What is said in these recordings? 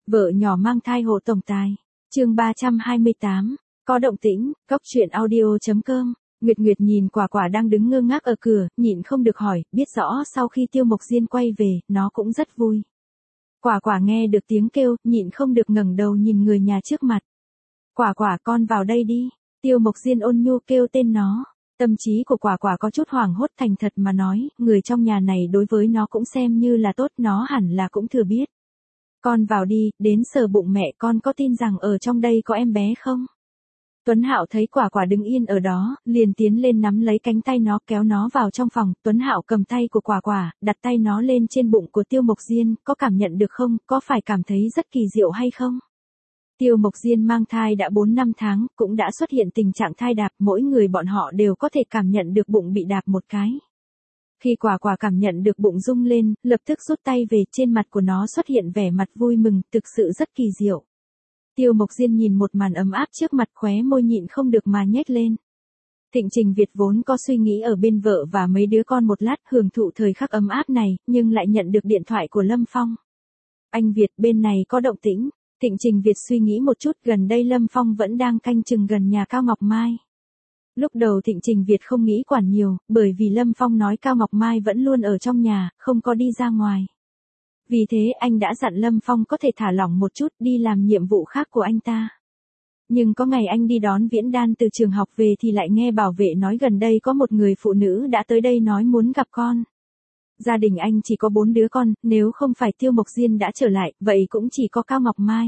Vợ nhỏ mang thai hộ tổng tài. Chương 328. Có động tĩnh, Cốc truyện audio.com. Nguyệt Nguyệt nhìn Quả Quả đang đứng ngơ ngác ở cửa, nhịn không được hỏi, biết rõ sau khi Tiêu Mộc Diên quay về, nó cũng rất vui. Quả Quả nghe được tiếng kêu, nhịn không được ngẩng đầu nhìn người nhà trước mặt. Quả Quả, con vào đây đi. Tiêu Mộc Diên ôn nhu kêu tên nó. Tâm trí của Quả Quả có chút hoảng hốt, thành thật mà nói, người trong nhà này đối với nó cũng xem như là tốt, nó hẳn là cũng thừa biết. Con vào đi, đến sờ bụng mẹ, con có tin rằng ở trong đây có em bé không? Tuấn Hạo thấy Quả Quả đứng yên ở đó, liền tiến lên nắm lấy cánh tay nó, kéo nó vào trong phòng. Tuấn Hạo cầm tay của Quả Quả, đặt tay nó lên trên bụng của Tiêu Mộc Diên, có cảm nhận được không, có phải cảm thấy rất kỳ diệu hay không? Tiêu Mộc Diên mang thai đã 4 năm tháng, cũng đã xuất hiện tình trạng thai đạp, mỗi người bọn họ đều có thể cảm nhận được bụng bị đạp một cái. Khi Quả Quả cảm nhận được bụng rung lên, lập tức rút tay về, trên mặt của nó xuất hiện vẻ mặt vui mừng, thực sự rất kỳ diệu. Tiêu Mộc Diên nhìn một màn ấm áp trước mặt, khóe môi nhịn không được mà nhếch lên. Thịnh Trình Việt vốn có suy nghĩ ở bên vợ và mấy đứa con một lát, hưởng thụ thời khắc ấm áp này, nhưng lại nhận được điện thoại của Lâm Phong. Anh Việt, bên này có động tĩnh. Thịnh Trình Việt suy nghĩ một chút, gần đây Lâm Phong vẫn đang canh chừng gần nhà Cao Ngọc Mai. Lúc đầu Thịnh Trình Việt không nghĩ quản nhiều, bởi vì Lâm Phong nói Cao Ngọc Mai vẫn luôn ở trong nhà, không có đi ra ngoài. Vì thế anh đã dặn Lâm Phong có thể thả lỏng một chút, đi làm nhiệm vụ khác của anh ta. Nhưng có ngày anh đi đón Viễn Đan từ trường học về thì lại nghe bảo vệ nói gần đây có một người phụ nữ đã tới đây nói muốn gặp con. Gia đình anh chỉ có 4 đứa con, nếu không phải Tiêu Mộc Diên đã trở lại, vậy cũng chỉ có Cao Ngọc Mai.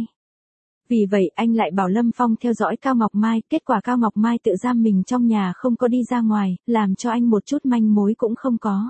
Vì vậy anh lại bảo Lâm Phong theo dõi Cao Ngọc Mai, kết quả Cao Ngọc Mai tự giam mình trong nhà không có đi ra ngoài, làm cho anh một chút manh mối cũng không có.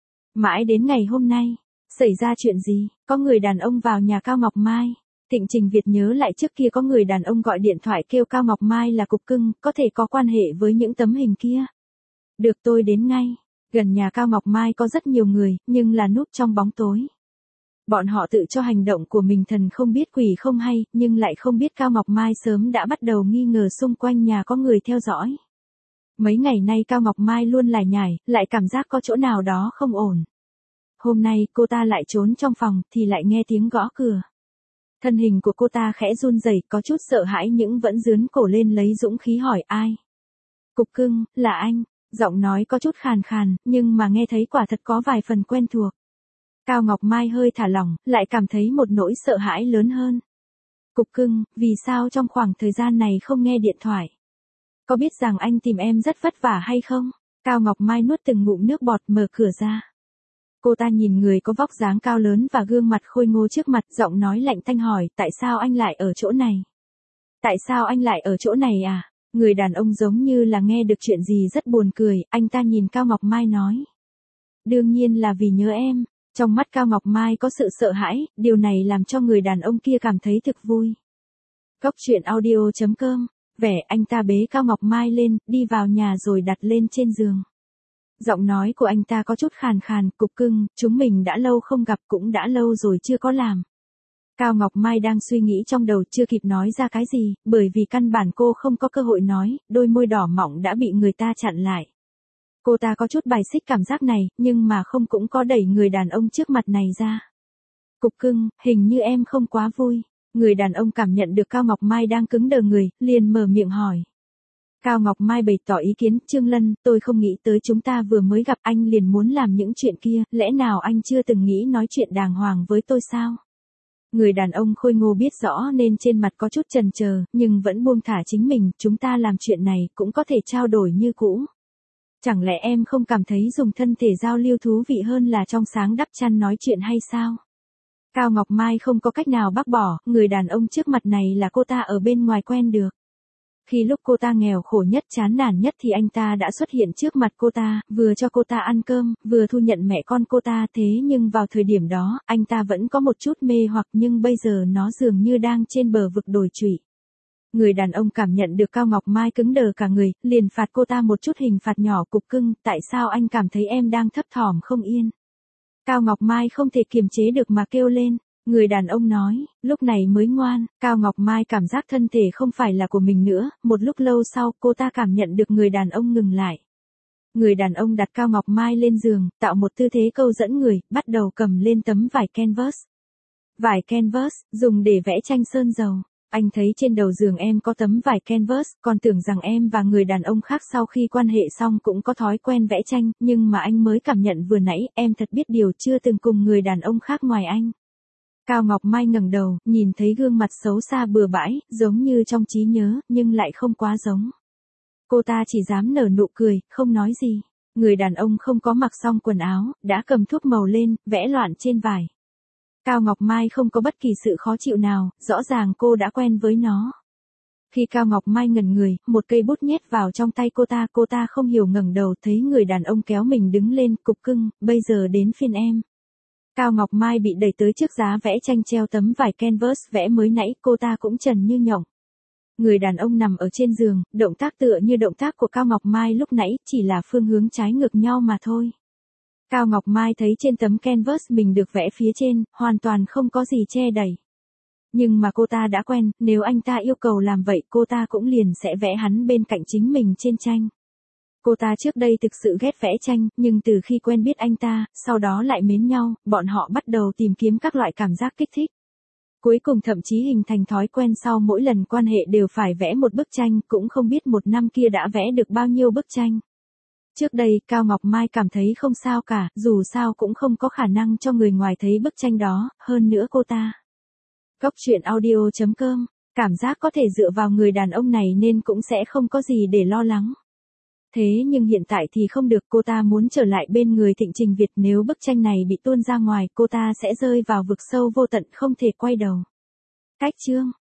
Mãi đến ngày hôm nay, xảy ra chuyện gì, có người đàn ông vào nhà Cao Ngọc Mai. Thịnh Trình Việt nhớ lại trước kia có người đàn ông gọi điện thoại kêu Cao Ngọc Mai là cục cưng, có thể có quan hệ với những tấm hình kia. Được, tôi đến ngay. Gần nhà Cao Ngọc Mai có rất nhiều người, nhưng là núp trong bóng tối. Bọn họ tự cho hành động của mình thần không biết quỷ không hay, nhưng lại không biết Cao Ngọc Mai sớm đã bắt đầu nghi ngờ xung quanh nhà có người theo dõi. Mấy ngày nay Cao Ngọc Mai luôn lải nhải, lại cảm giác có chỗ nào đó không ổn. Hôm nay cô ta lại trốn trong phòng thì lại nghe tiếng gõ cửa. Thân hình của cô ta khẽ run rẩy, có chút sợ hãi nhưng vẫn giương cổ lên lấy dũng khí hỏi ai. Cục cưng, là anh. Giọng nói có chút khàn khàn, nhưng mà nghe thấy quả thật có vài phần quen thuộc. Cao Ngọc Mai hơi thả lỏng, lại cảm thấy một nỗi sợ hãi lớn hơn. Cục cưng, vì sao trong khoảng thời gian này không nghe điện thoại? Có biết rằng anh tìm em rất vất vả hay không? Cao Ngọc Mai nuốt từng ngụm nước bọt, mở cửa ra. Cô ta nhìn người có vóc dáng cao lớn và gương mặt khôi ngô trước mặt, giọng nói lạnh tanh hỏi, tại sao anh lại ở chỗ này? Tại sao anh lại ở chỗ này à? Người đàn ông giống như là nghe được chuyện gì rất buồn cười, anh ta nhìn Cao Ngọc Mai nói. Đương nhiên là vì nhớ em. Trong mắt Cao Ngọc Mai có sự sợ hãi, điều này làm cho người đàn ông kia cảm thấy thực vui. Cốc truyện audio.com. Vẻ anh ta bế Cao Ngọc Mai lên, đi vào nhà rồi đặt lên trên giường. Giọng nói của anh ta có chút khàn khàn, cục cưng, chúng mình đã lâu không gặp, cũng đã lâu rồi chưa có làm. Cao Ngọc Mai đang suy nghĩ trong đầu, chưa kịp nói ra cái gì, bởi vì căn bản cô không có cơ hội nói, đôi môi đỏ mọng đã bị người ta chặn lại. Cô ta có chút bài xích cảm giác này, nhưng mà không cũng có đẩy người đàn ông trước mặt này ra. Cục cưng, hình như em không quá vui. Người đàn ông cảm nhận được Cao Ngọc Mai đang cứng đờ người, liền mở miệng hỏi. Cao Ngọc Mai bày tỏ ý kiến, Trương Lân, tôi không nghĩ tới chúng ta vừa mới gặp anh liền muốn làm những chuyện kia, lẽ nào anh chưa từng nghĩ nói chuyện đàng hoàng với tôi sao? Người đàn ông khôi ngô biết rõ nên trên mặt có chút chần chờ, nhưng vẫn buông thả chính mình, chúng ta làm chuyện này cũng có thể trao đổi như cũ. Chẳng lẽ em không cảm thấy dùng thân thể giao lưu thú vị hơn là trong sáng đắp chăn nói chuyện hay sao? Cao Ngọc Mai không có cách nào bác bỏ, người đàn ông trước mặt này là cô ta ở bên ngoài quen được. Khi lúc cô ta nghèo khổ nhất chán nản nhất thì anh ta đã xuất hiện trước mặt cô ta, vừa cho cô ta ăn cơm, vừa thu nhận mẹ con cô ta, thế nhưng vào thời điểm đó, anh ta vẫn có một chút mê hoặc nhưng bây giờ nó dường như đang trên bờ vực đồi trụy. Người đàn ông cảm nhận được Cao Ngọc Mai cứng đờ cả người, liền phạt cô ta một chút hình phạt nhỏ, cục cưng, tại sao anh cảm thấy em đang thấp thỏm không yên? Cao Ngọc Mai không thể kiềm chế được mà kêu lên. Người đàn ông nói, lúc này mới ngoan. Cao Ngọc Mai cảm giác thân thể không phải là của mình nữa, một lúc lâu sau cô ta cảm nhận được người đàn ông ngừng lại. Người đàn ông đặt Cao Ngọc Mai lên giường, tạo một tư thế câu dẫn người, bắt đầu cầm lên tấm vải canvas. Vải canvas, dùng để vẽ tranh sơn dầu. Anh thấy trên đầu giường em có tấm vải canvas, còn tưởng rằng em và người đàn ông khác sau khi quan hệ xong cũng có thói quen vẽ tranh, nhưng mà anh mới cảm nhận vừa nãy, em thật biết điều chưa từng cùng người đàn ông khác ngoài anh. Cao Ngọc Mai ngẩng đầu, nhìn thấy gương mặt xấu xa bừa bãi, giống như trong trí nhớ, nhưng lại không quá giống. Cô ta chỉ dám nở nụ cười, không nói gì. Người đàn ông không có mặc xong quần áo, đã cầm thuốc màu lên, vẽ loạn trên vải. Cao Ngọc Mai không có bất kỳ sự khó chịu nào, rõ ràng cô đã quen với nó. Khi Cao Ngọc Mai ngẩn người, một cây bút nhét vào trong tay cô ta không hiểu ngẩng đầu thấy người đàn ông kéo mình đứng lên, cục cưng, bây giờ đến phiên em. Cao Ngọc Mai bị đẩy tới trước giá vẽ tranh treo tấm vải canvas vẽ mới nãy, cô ta cũng trần như nhộng. Người đàn ông nằm ở trên giường, động tác tựa như động tác của Cao Ngọc Mai lúc nãy, chỉ là phương hướng trái ngược nhau mà thôi. Cao Ngọc Mai thấy trên tấm canvas mình được vẽ phía trên, hoàn toàn không có gì che đậy. Nhưng mà cô ta đã quen, nếu anh ta yêu cầu làm vậy cô ta cũng liền sẽ vẽ hắn bên cạnh chính mình trên tranh. Cô ta trước đây thực sự ghét vẽ tranh, nhưng từ khi quen biết anh ta, sau đó lại mến nhau, bọn họ bắt đầu tìm kiếm các loại cảm giác kích thích. Cuối cùng thậm chí hình thành thói quen sau mỗi lần quan hệ đều phải vẽ một bức tranh, cũng không biết một năm kia đã vẽ được bao nhiêu bức tranh. Trước đây, Cao Ngọc Mai cảm thấy không sao cả, dù sao cũng không có khả năng cho người ngoài thấy bức tranh đó, hơn nữa cô ta. Góc truyện audio.com, cảm giác có thể dựa vào người đàn ông này nên cũng sẽ không có gì để lo lắng. Thế nhưng hiện tại thì không được, cô ta muốn trở lại bên người Thịnh Trình Việt, nếu bức tranh này bị tuôn ra ngoài cô ta sẽ rơi vào vực sâu vô tận không thể quay đầu. Cách chương